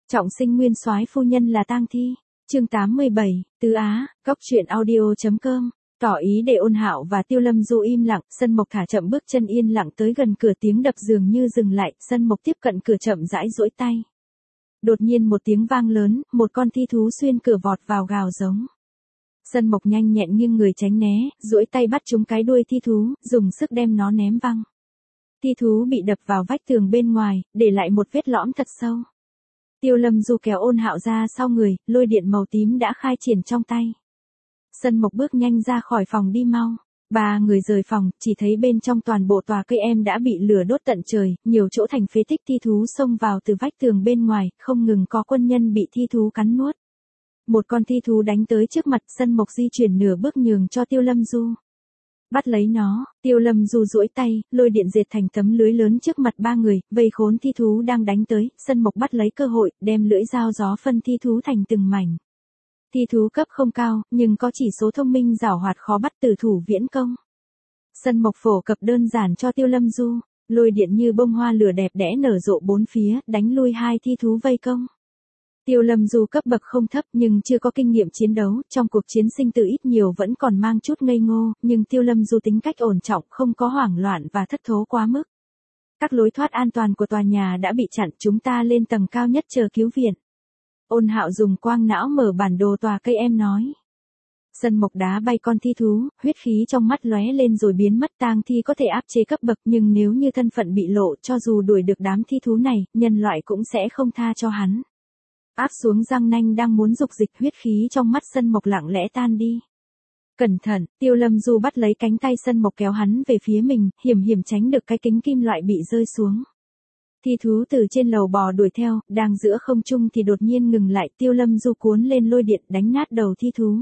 Trọng sinh nguyên soái phu nhân là tang thi. Chương 87, Tứ Á, Cóc truyện audio.com. Tỏ ý để Ôn Hạo và Tiêu Lâm Du im lặng, Sân Mộc thả chậm bước chân yên lặng tới gần cửa, tiếng đập dường như dừng lại, Sân Mộc tiếp cận cửa chậm rãi duỗi tay. Đột nhiên một tiếng vang lớn, một con thi thú xuyên cửa vọt vào gào giống. Sân Mộc nhanh nhẹn nghiêng người tránh né, duỗi tay bắt trúng cái đuôi thi thú, dùng sức đem nó ném văng. Thi thú bị đập vào vách tường bên ngoài, để lại một vết lõm thật sâu. Tiêu Lâm Du kéo Ôn Hạo ra sau người, lôi điện màu tím đã khai triển trong tay. Sân Mộc bước nhanh ra khỏi phòng đi mau. Ba người rời phòng, chỉ thấy bên trong toàn bộ tòa cây em đã bị lửa đốt tận trời, nhiều chỗ thành phế tích, thi thú xông vào từ vách tường bên ngoài, không ngừng có quân nhân bị thi thú cắn nuốt. Một con thi thú đánh tới trước mặt, Sân Mộc di chuyển nửa bước nhường cho Tiêu Lâm Du. Bắt lấy nó, Tiêu Lâm Du duỗi tay, lôi điện dệt thành tấm lưới lớn trước mặt ba người, vây khốn thi thú đang đánh tới, Sân Mộc bắt lấy cơ hội, đem lưỡi dao gió phân thi thú thành từng mảnh. Thi thú cấp không cao, nhưng có chỉ số thông minh giảo hoạt khó bắt, tử thủ viễn công. Sân Mộc phổ cập đơn giản cho Tiêu Lâm Du, lôi điện như bông hoa lửa đẹp đẽ nở rộ bốn phía, đánh lui hai thi thú vây công. Tiêu Lâm Du cấp bậc không thấp nhưng chưa có kinh nghiệm chiến đấu, trong cuộc chiến sinh tử ít nhiều vẫn còn mang chút ngây ngô, nhưng Tiêu Lâm Du tính cách ổn trọng, không có hoảng loạn và thất thố quá mức. Các lối thoát an toàn của tòa nhà đã bị chặn, chúng ta lên tầng cao nhất chờ cứu viện. Ôn Hạo dùng quang não mở bản đồ tòa cây em nói. Sân Mộc đá bay con thi thú, huyết khí trong mắt lóe lên rồi biến mất. Tang thi có thể áp chế cấp bậc, nhưng nếu như thân phận bị lộ, cho dù đuổi được đám thi thú này, nhân loại cũng sẽ không tha cho hắn. Áp xuống răng nanh đang muốn dục dịch, huyết khí trong mắt Sân Mộc lặng lẽ tan đi. Cẩn thận, Tiêu Lâm Du bắt lấy cánh tay Sân Mộc kéo hắn về phía mình, hiểm hiểm tránh được cái kính kim loại bị rơi xuống. Thi thú từ trên lầu bò đuổi theo, đang giữa không trung thì đột nhiên ngừng lại, Tiêu Lâm Du cuốn lên lôi điện đánh nát đầu thi thú.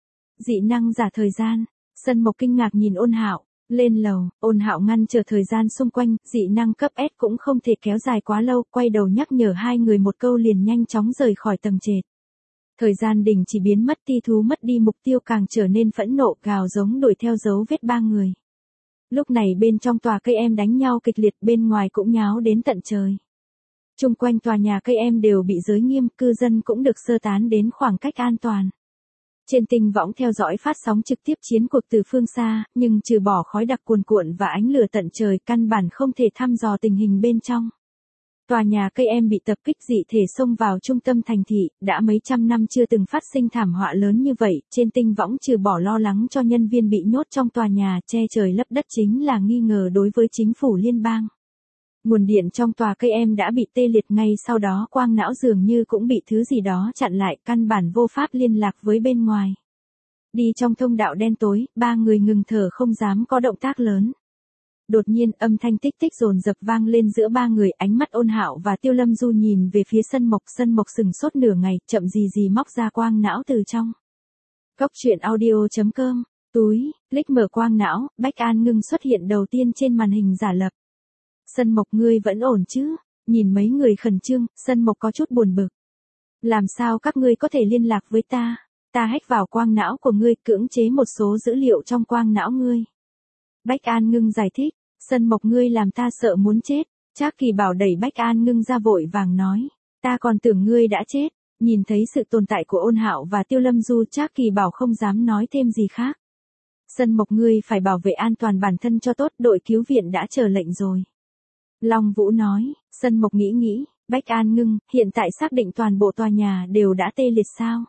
Dị năng giả thời gian, Sân Mộc kinh ngạc nhìn Ôn Hạo, lên lầu, Ôn Hạo ngăn trở thời gian xung quanh, dị năng cấp S cũng không thể kéo dài quá lâu, quay đầu nhắc nhở hai người một câu liền nhanh chóng rời khỏi tầng trệt. Thời gian đình chỉ biến mất, thi thú mất đi mục tiêu càng trở nên phẫn nộ, gào giống đuổi theo dấu vết ba người. Lúc này bên trong tòa cây em đánh nhau kịch liệt, bên ngoài cũng nháo đến tận trời. Chung quanh tòa nhà cây em đều bị giới nghiêm, cư dân cũng được sơ tán đến khoảng cách an toàn. Trên tinh võng theo dõi phát sóng trực tiếp chiến cuộc từ phương xa, nhưng trừ bỏ khói đặc cuồn cuộn và ánh lửa tận trời, căn bản không thể thăm dò tình hình bên trong. Tòa nhà cây em bị tập kích, dị thể xông vào trung tâm thành thị, đã mấy trăm năm chưa từng phát sinh thảm họa lớn như vậy, trên tinh võng trừ bỏ lo lắng cho nhân viên bị nhốt trong tòa nhà, che trời lấp đất chính là nghi ngờ đối với chính phủ liên bang. Nguồn điện trong tòa cây em đã bị tê liệt, ngay sau đó quang não dường như cũng bị thứ gì đó chặn lại, căn bản vô pháp liên lạc với bên ngoài. Đi trong thông đạo đen tối, ba người ngừng thở không dám có động tác lớn. Đột nhiên âm thanh tích tích dồn dập vang lên giữa ba người, ánh mắt Ôn Hạo và Tiêu Lâm Du nhìn về phía Sân Mộc sừng sốt nửa ngày, chậm gì móc ra quang não từ trong. Cóc truyện audio.com, túi, click mở quang não, Bách An Ngưng xuất hiện đầu tiên trên màn hình giả lập. Sân Mộc, ngươi vẫn ổn chứ? Nhìn mấy người khẩn trương, Sân Mộc có chút buồn bực. Làm sao các ngươi có thể liên lạc với ta? Ta hack vào quang não của ngươi, cưỡng chế một số dữ liệu trong quang não ngươi. Bách An Ngưng giải thích, Sân Mộc, ngươi làm ta sợ muốn chết. Trác Kỳ Bảo đẩy Bách An Ngưng ra vội vàng nói, ta còn tưởng ngươi đã chết. Nhìn thấy sự tồn tại của Ôn Hạo và Tiêu Lâm Du, Trác Kỳ Bảo không dám nói thêm gì khác. Sân Mộc, ngươi phải bảo vệ an toàn bản thân cho tốt, đội cứu viện đã chờ lệnh rồi. Long Vũ nói. Sân Mộc nghĩ, Bách An Ngưng, hiện tại xác định toàn bộ tòa nhà đều đã tê liệt sao?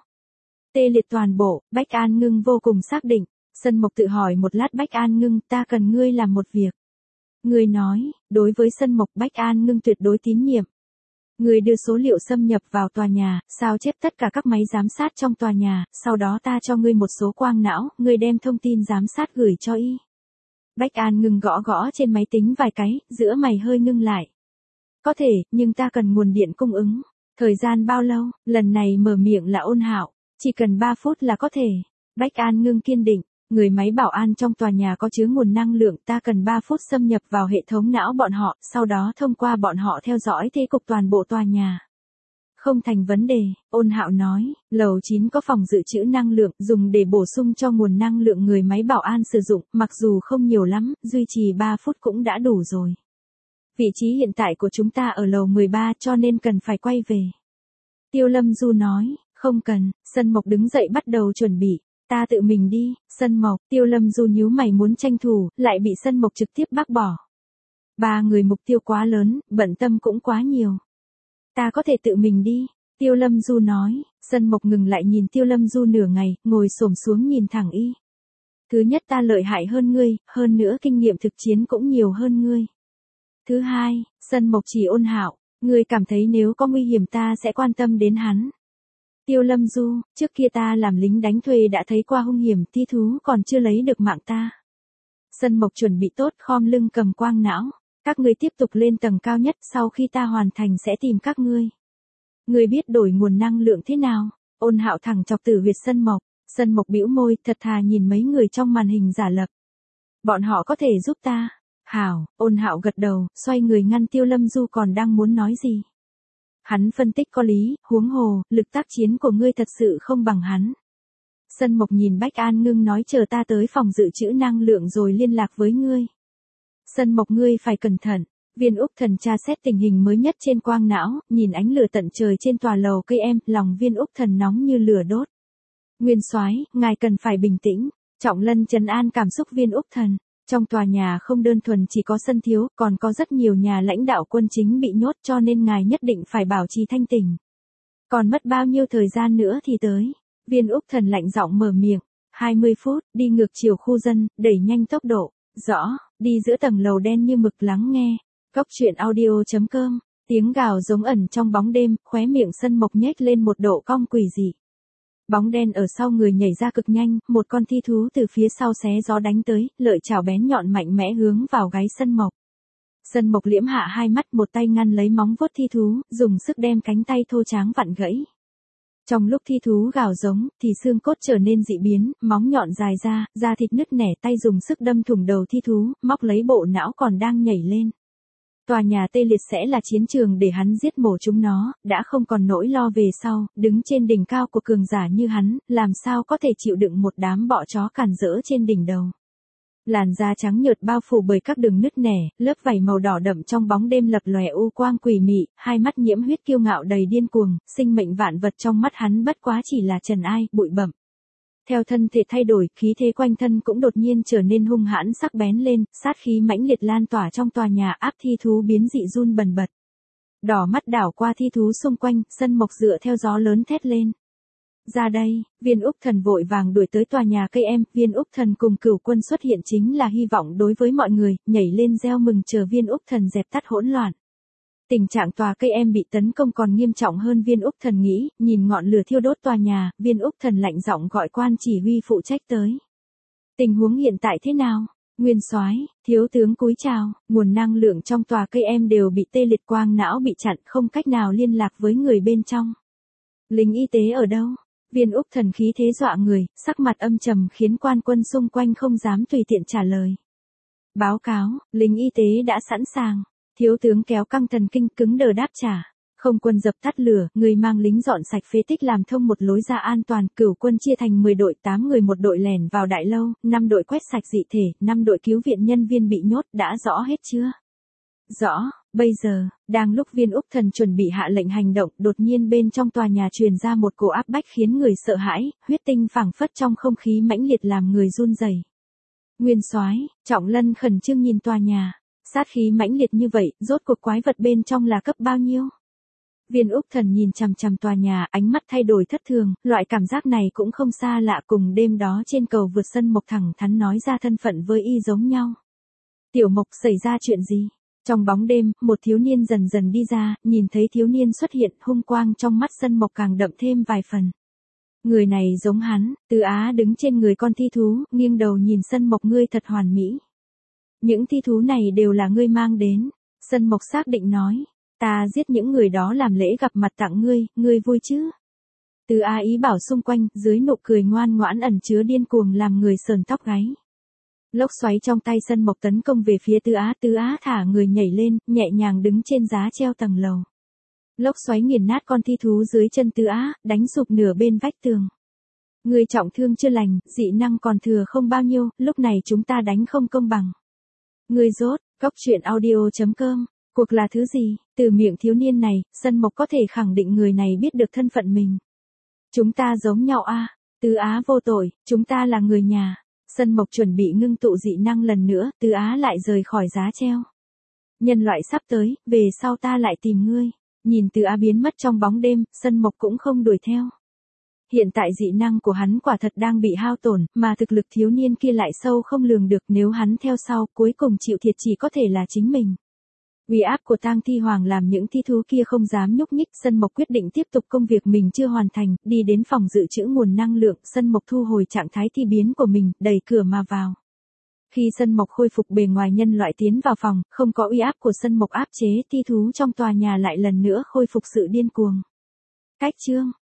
Tê liệt toàn bộ, Bách An Ngưng vô cùng xác định. Sân Mộc tự hỏi một lát, Bách An Ngưng, ta cần ngươi làm một việc. Ngươi nói, đối với Sân Mộc, Bách An Ngưng tuyệt đối tín nhiệm. Ngươi đưa số liệu xâm nhập vào tòa nhà, sao chép tất cả các máy giám sát trong tòa nhà, sau đó ta cho ngươi một số quang não, ngươi đem thông tin giám sát gửi cho y. Bách An Ngưng gõ trên máy tính vài cái, giữa mày hơi ngưng lại. Có thể, nhưng ta cần nguồn điện cung ứng. Thời gian bao lâu? Lần này mở miệng là Ôn Hạo. Chỉ cần 3 phút là có thể. Bách An Ngưng kiên định. Người máy bảo an trong tòa nhà có chứa nguồn năng lượng, ta cần 3 phút xâm nhập vào hệ thống não bọn họ, sau đó thông qua bọn họ theo dõi thế cục toàn bộ tòa nhà. Không thành vấn đề, Ôn Hạo nói, lầu 9 có phòng dự trữ năng lượng, dùng để bổ sung cho nguồn năng lượng người máy bảo an sử dụng, mặc dù không nhiều lắm, duy trì 3 phút cũng đã đủ rồi. Vị trí hiện tại của chúng ta ở lầu 13 cho nên cần phải quay về. Tiêu Lâm Du nói, không cần, Sân Mộc đứng dậy bắt đầu chuẩn bị, ta tự mình đi, Sân Mộc, Tiêu Lâm Du nhíu mày muốn tranh thủ, lại bị Sân Mộc trực tiếp bác bỏ. Ba người mục tiêu quá lớn, bận tâm cũng quá nhiều. Ta có thể tự mình đi, Tiêu Lâm Du nói, Sân Mộc ngừng lại nhìn Tiêu Lâm Du nửa ngày, ngồi xổm xuống nhìn thẳng y. Thứ nhất ta lợi hại hơn ngươi, hơn nữa kinh nghiệm thực chiến cũng nhiều hơn ngươi. Thứ hai, Sân Mộc chỉ ôn hạo, ngươi cảm thấy nếu có nguy hiểm ta sẽ quan tâm đến hắn. Tiêu Lâm Du, trước kia ta làm lính đánh thuê đã thấy qua hung hiểm thi thú còn chưa lấy được mạng ta. Sân Mộc chuẩn bị tốt khom lưng cầm quang não, các ngươi tiếp tục lên tầng cao nhất sau khi ta hoàn thành sẽ tìm các ngươi. Ngươi biết đổi nguồn năng lượng thế nào? Ôn hạo thẳng chọc tử huyệt Sân Mộc bĩu môi thật thà nhìn mấy người trong màn hình giả lập. Bọn họ có thể giúp ta. Hảo, ôn hạo gật đầu, xoay người ngăn Tiêu Lâm Du còn đang muốn nói gì. Hắn phân tích có lý, huống hồ, lực tác chiến của ngươi thật sự không bằng hắn. Sân Mộc nhìn Bách An Ngưng nói chờ ta tới phòng dự trữ năng lượng rồi liên lạc với ngươi. Sân Mộc ngươi phải cẩn thận. Viên Úc Thần tra xét tình hình mới nhất trên quang não, nhìn ánh lửa tận trời trên tòa lầu cây em, lòng Viên Úc Thần nóng như lửa đốt. Nguyên soái, ngài cần phải bình tĩnh. Trọng Lân trấn an cảm xúc Viên Úc Thần. Trong tòa nhà không đơn thuần chỉ có sân thiếu, còn có rất nhiều nhà lãnh đạo quân chính bị nhốt cho nên ngài nhất định phải bảo trì thanh tỉnh. Còn mất bao nhiêu thời gian nữa thì tới. Viên Úc Thần lạnh giọng mở miệng. 20 phút, đi ngược chiều khu dân, đẩy nhanh tốc độ. Rõ, đi giữa tầng lầu đen như mực lắng nghe. Cốc truyện audio.com, tiếng gào giống ẩn trong bóng đêm, khóe miệng Sân Mộc nhếch lên một độ cong quỷ dị. Bóng đen ở sau người nhảy ra cực nhanh, một con thi thú từ phía sau xé gió đánh tới, lợi chảo bén nhọn mạnh mẽ hướng vào gáy Sân Mộc. Sân Mộc liễm hạ hai mắt, một tay ngăn lấy móng vuốt thi thú, dùng sức đem cánh tay thô tráng vặn gãy. Trong lúc thi thú gào giống, thì xương cốt trở nên dị biến, móng nhọn dài ra, da thịt nứt nẻ, tay dùng sức đâm thủng đầu thi thú, móc lấy bộ não còn đang nhảy lên. Tòa nhà tê liệt sẽ là chiến trường để hắn giết mổ chúng nó, đã không còn nỗi lo về sau, đứng trên đỉnh cao của cường giả như hắn, làm sao có thể chịu đựng một đám bọ chó càn rỡ trên đỉnh đầu. Làn da trắng nhợt bao phủ bởi các đường nứt nẻ, lớp vảy màu đỏ đậm trong bóng đêm lập lòe u quang quỷ mị, hai mắt nhiễm huyết kiêu ngạo đầy điên cuồng, sinh mệnh vạn vật trong mắt hắn bất quá chỉ là trần ai, bụi bặm. Theo thân thể thay đổi, khí thế quanh thân cũng đột nhiên trở nên hung hãn sắc bén lên, sát khí mãnh liệt lan tỏa trong tòa nhà áp thi thú biến dị run bần bật. Đỏ mắt đảo qua thi thú xung quanh, Sân Mộc dựa theo gió lớn thét lên. Ra đây, Viên Úc Thần vội vàng đuổi tới tòa nhà cây em, Viên Úc Thần cùng Cửu Quân xuất hiện chính là hy vọng đối với mọi người, nhảy lên reo mừng chờ Viên Úc Thần dẹp tắt hỗn loạn. Tình trạng tòa cây em bị tấn công còn nghiêm trọng hơn Viên Úc Thần nghĩ, nhìn ngọn lửa thiêu đốt tòa nhà, Viên Úc Thần lạnh giọng gọi quan chỉ huy phụ trách tới. Tình huống hiện tại thế nào? Nguyên soái, thiếu tướng cúi chào, nguồn năng lượng trong tòa cây em đều bị tê liệt, quang não bị chặn, không cách nào liên lạc với người bên trong. Lính y tế ở đâu? Viên Úc Thần khí thế dọa người, sắc mặt âm trầm khiến quan quân xung quanh không dám tùy tiện trả lời. Báo cáo, lính y tế đã sẵn sàng. Thiếu tướng kéo căng thần kinh cứng đờ đáp trả. Không quân dập tắt lửa, người mang lính dọn sạch phế tích làm thông một lối ra an toàn, Cửu Quân chia thành 10 đội, 8 người một đội lẻn vào đại lâu, 5 đội quét sạch dị thể, 5 đội cứu viện nhân viên bị nhốt, đã rõ hết chưa? Rõ, bây giờ, đang lúc Viên Úc Thần chuẩn bị hạ lệnh hành động, đột nhiên bên trong tòa nhà truyền ra một cổ áp bách khiến người sợ hãi, huyết tinh phảng phất trong không khí mãnh liệt làm người run rẩy. Nguyên soái, Trọng Lân khẩn trương nhìn tòa nhà. Sát khí mãnh liệt như vậy, rốt cuộc quái vật bên trong là cấp bao nhiêu? Viên Úc Thần nhìn chằm chằm tòa nhà, ánh mắt thay đổi thất thường, loại cảm giác này cũng không xa lạ cùng đêm đó trên cầu vượt Sân Mộc thẳng thắn nói ra thân phận với y giống nhau. Tiểu Mộc, xảy ra chuyện gì? Trong bóng đêm, một thiếu niên dần dần đi ra, nhìn thấy thiếu niên xuất hiện, hung quang trong mắt Sân Mộc càng đậm thêm vài phần. Người này giống hắn, Từ Á đứng trên người con thi thú, nghiêng đầu nhìn Sân Mộc, ngươi thật hoàn mỹ. Những thi thú này đều là ngươi mang đến. Sân Mộc xác định nói. Ta giết những người đó làm lễ gặp mặt tặng ngươi vui chứ? Từ Á ý bảo xung quanh, dưới nụ cười ngoan ngoãn ẩn chứa điên cuồng làm người sờn tóc gáy. Lốc xoáy trong tay Sân Mộc tấn công về phía Từ Á thả người nhảy lên, nhẹ nhàng đứng trên giá treo tầng lầu. Lốc xoáy nghiền nát con thi thú dưới chân Từ Á, đánh sụp nửa bên vách tường. Người trọng thương chưa lành, dị năng còn thừa không bao nhiêu, lúc này chúng ta đánh không công bằng. Người rốt, cốc truyện audio.com cuộc là thứ gì? Từ miệng thiếu niên này, Sân Mộc có thể khẳng định người này biết được thân phận mình. Chúng ta giống nhau a. Tứ Á vô tội, chúng ta là người nhà. Sân Mộc chuẩn bị ngưng tụ dị năng lần nữa, Tứ Á lại rời khỏi giá treo. Nhân loại sắp tới, về sau ta lại tìm ngươi. Nhìn Tứ Á biến mất trong bóng đêm, Sân Mộc cũng không đuổi theo. Hiện tại dị năng của hắn quả thật đang bị hao tổn, mà thực lực thiếu niên kia lại sâu không lường được, nếu hắn theo sau, cuối cùng chịu thiệt chỉ có thể là chính mình. Uy áp của tang thi hoàng làm những thi thú kia không dám nhúc nhích, Sân Mộc quyết định tiếp tục công việc mình chưa hoàn thành, đi đến phòng dự trữ nguồn năng lượng, Sân Mộc thu hồi trạng thái thi biến của mình, đẩy cửa mà vào. Khi Sân Mộc khôi phục bề ngoài nhân loại tiến vào phòng, không có uy áp của Sân Mộc áp chế, thi thú trong tòa nhà lại lần nữa khôi phục sự điên cuồng. Cách chương